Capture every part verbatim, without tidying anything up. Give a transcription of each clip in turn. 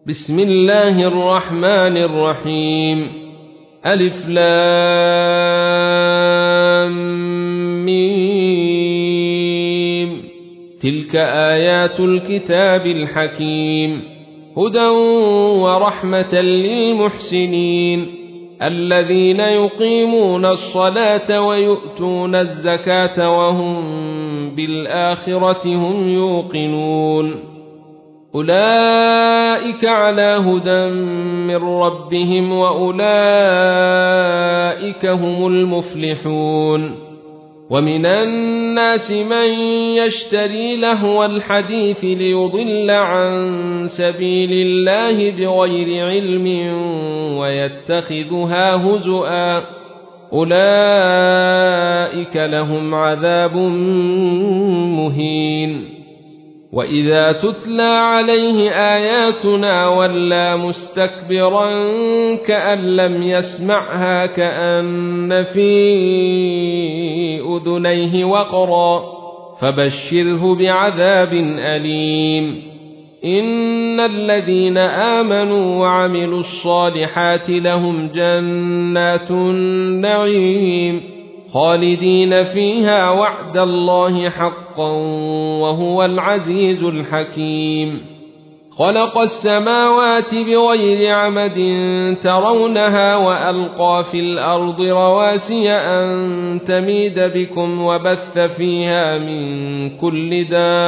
بسم الله الرحمن الرحيم ألف لام ميم تلك آيات الكتاب الحكيم هدى ورحمة للمحسنين الذين يقيمون الصلاة ويؤتون الزكاة وهم بالآخرة هم يوقنون أولئك على هدى من ربهم وأولئك هم المفلحون ومن الناس من يشتري لهو الحديث ليضل عن سبيل الله بغير علم ويتخذها هزؤا أولئك لهم عذاب مهين وإذا تتلى عليه آياتنا ولى مستكبرا كأن لم يسمعها كأن في أذنيه وقرا فبشره بعذاب أليم إن الذين آمنوا وعملوا الصالحات لهم جنات النعيم خالدين فيها وعد الله حقا وهو العزيز الحكيم خلق السماوات بغير عمد ترونها وألقى في الأرض رواسي أن تميد بكم وبث فيها من كل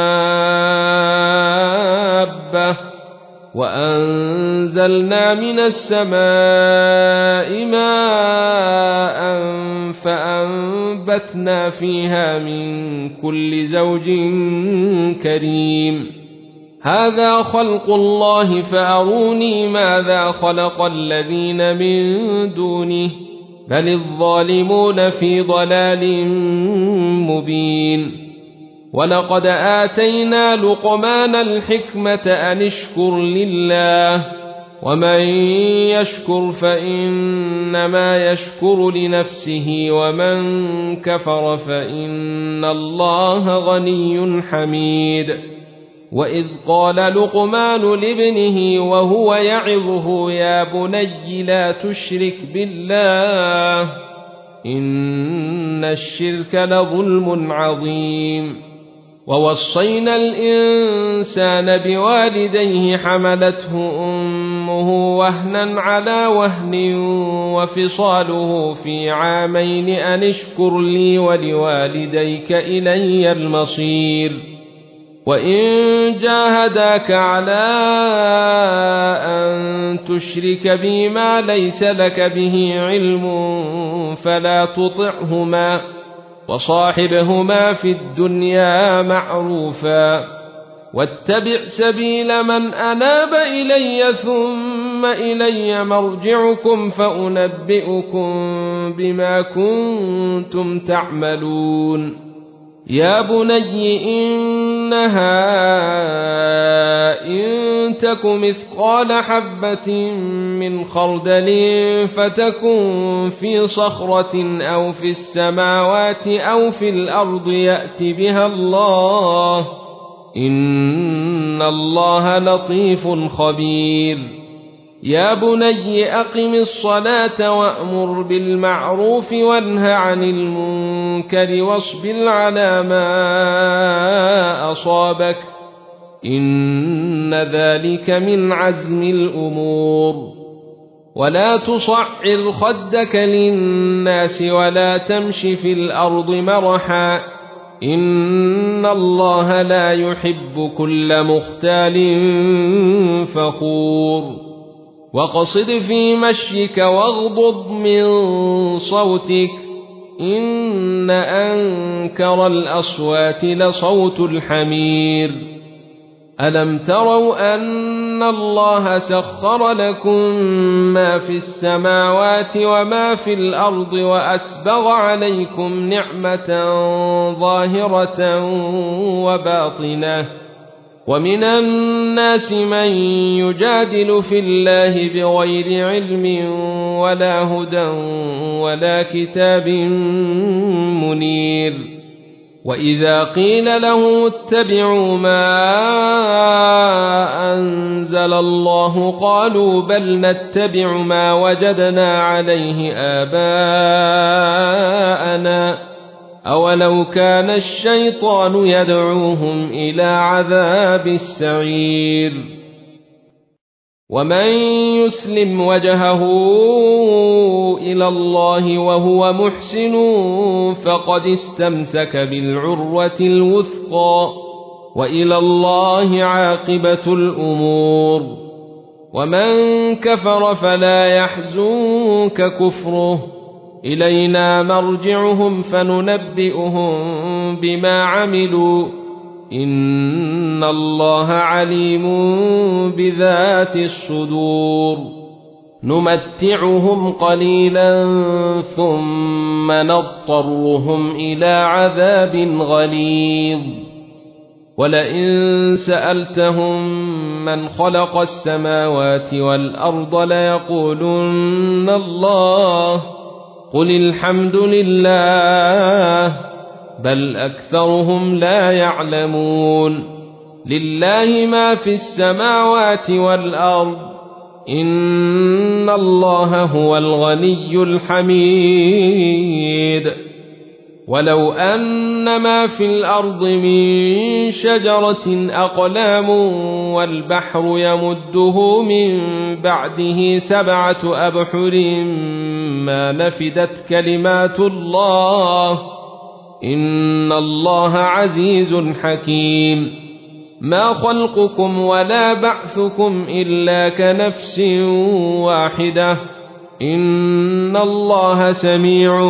دابة وأنزلنا من السماء ماء فأنبتنا فيها من كل زوج كريم هذا خلق الله فأروني ماذا خلق الذين من دونه بل الظالمون في ضلال مبين ولقد آتينا لقمان الحكمة أن اشكر لله ومن يشكر فإنما يشكر لنفسه ومن كفر فإن الله غني حميد وإذ قال لقمان لابنه وهو يعظه يا بني لا تشرك بالله إن الشرك لظلم عظيم ووصينا الإنسان بوالديه حملته أمه وهنا على وهن وفصاله في عامين أن اشكر لي ولوالديك إلي المصير وإن جاهداك على أن تشرك بي ما ليس لك به علم فلا تطعهما وصاحبهما في الدنيا معروفا واتبع سبيل من أناب إلي ثم إلي مرجعكم فأنبئكم بما كنتم تعملون يا بني إنها إن تك مثقال حبة من خردل فتكن في صخرة أو في السماوات أو في الأرض يأت بها الله إن الله لطيف خبير يا بني أقم الصلاة وأمر بالمعروف وانه عن المنكر واصبر على ما أصابك إن ذلك من عزم الأمور ولا تصعر خدك للناس ولا تمش في الأرض مرحا إن الله لا يحب كل مختال فخور وقصد في مشيك واغضض من صوتك إن أنكر الأصوات لصوت الحمير ألم تروا أن الله سخر لكم ما في السماوات وما في الأرض وأسبغ عليكم نعمة ظاهرة وباطنة ومن الناس من يجادل في الله بغير علم ولا هدى ولا كتاب منير وإذا قيل له اتبعوا ما أنزل الله قالوا بل نتبع ما وجدنا عليه آباءنا أولو كان الشيطان يدعوهم إلى عذاب السعير ومن يسلم وجهه إلى الله وهو محسن فقد استمسك بالعروة الوثقى وإلى الله عاقبة الأمور ومن كفر فلا يحزنك كفره إلينا مرجعهم فننبئهم بما عملوا إن الله عليم بذات الصدور نمتعهم قليلا ثم نضطرهم إلى عذاب غليظ ولئن سألتهم من خلق السماوات والأرض ليقولن الله قل الحمد لله بل أكثرهم لا يعلمون لله ما في السماوات والأرض إن الله هو الغني الحميد ولو أن ما في الأرض من شجرة أقلام والبحر يمده من بعده سبعة أبحر ما نفدت كلمات الله إن الله عزيز حكيم ما خلقكم ولا بعثكم إلا كنفس واحدة إن الله سميع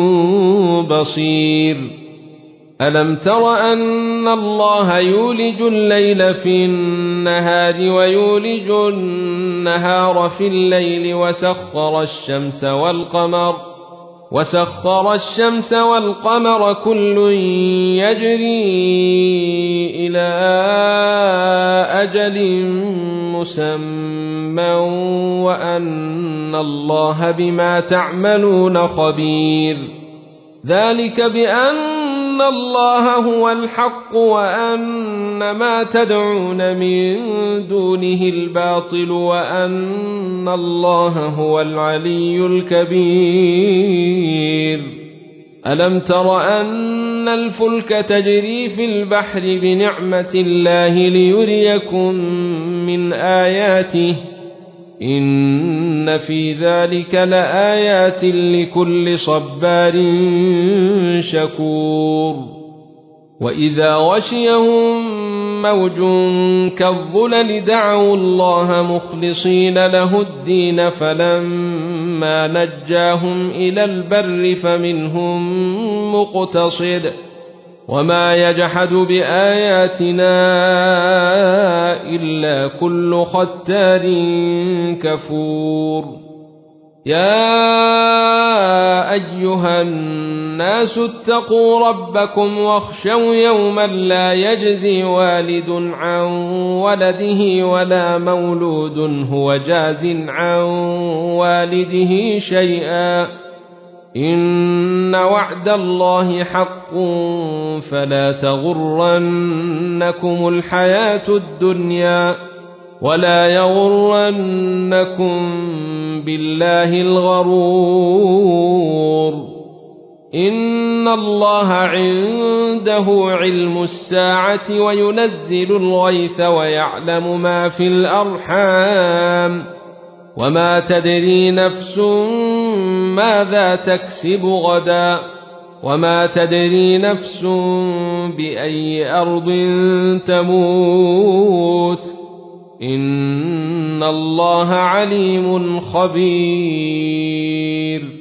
بصير ألم تر أن الله يولج الليل في النهار ويولج النهار في الليل وسخر الشمس والقمر وسخر الشمس والقمر كل يجري إلى أجل مسمى وأن الله بما تعملون خبير ذلك بأن الله هو الحق وأن ما تدعون من دونه الباطل وأن الله هو العلي الكبير ألم تر أن الفلك تجري في البحر بنعمة الله ليريكم من آياته إن في ذلك لآيات لكل صبار شكور وإذا غشيهم موج كالظلل دعوا الله مخلصين له الدين فلما نجاهم إلى البر فمنهم مقتصد وما يجحد بآياتنا إلا كل ختار كفور يا أيها الناس اتقوا ربكم واخشوا يوما لا يجزي والد عن ولده ولا مولود هو جاز عن والده شيئا إن وعد الله حق فلا تغرنكم الحياة الدنيا ولا يغرنكم بالله الغرور إن الله عنده علم الساعة وينزل الغيث ويعلم ما في الأرحام وما تدري نفس ماذا تكسب غدا وما تدري نفس بأي أرض تموت إن الله عليم خبير